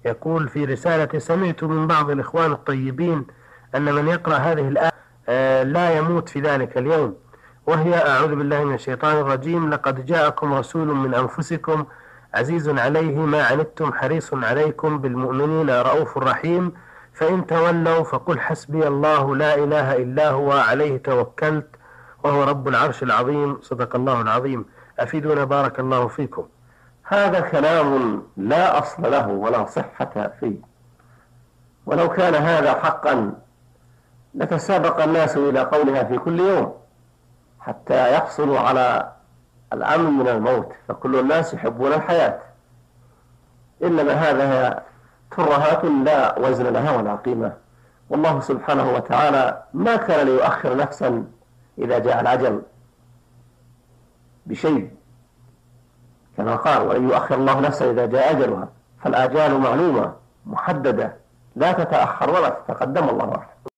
يقول في رسالة: سمعت من بعض الإخوان الطيبين أن من يقرأ هذه الآية لا يموت في ذلك اليوم، وهي: أعوذ بالله من الشيطان الرجيم، لقد جاءكم رسول من أنفسكم عزيز عليه ما عنتم حريص عليكم بالمؤمنين رؤوف رحيم، فإن تولوا فقل حسبي الله لا إله إلا هو عليه توكلت وهو رب العرش العظيم. صدق الله العظيم. أفيدونا بارك الله فيكم. هذا كلام لا أصل له ولا صحة فيه، ولو كان هذا حقا لتسابق الناس إلى قولها في كل يوم حتى يحصلوا على الأمن من الموت، فكل الناس يحبون الحياة، إنما هذا ترهات لا وزن لها ولا قيمة. والله سبحانه وتعالى ما كان ليؤخر نفسا إذا جاء العجل بشيء، كما قال: ولن يؤخر الله نفسا إذا جاء أجلها، فالآجال معلومة محددة لا تتأخر ولا تتقدم. الله أعلم.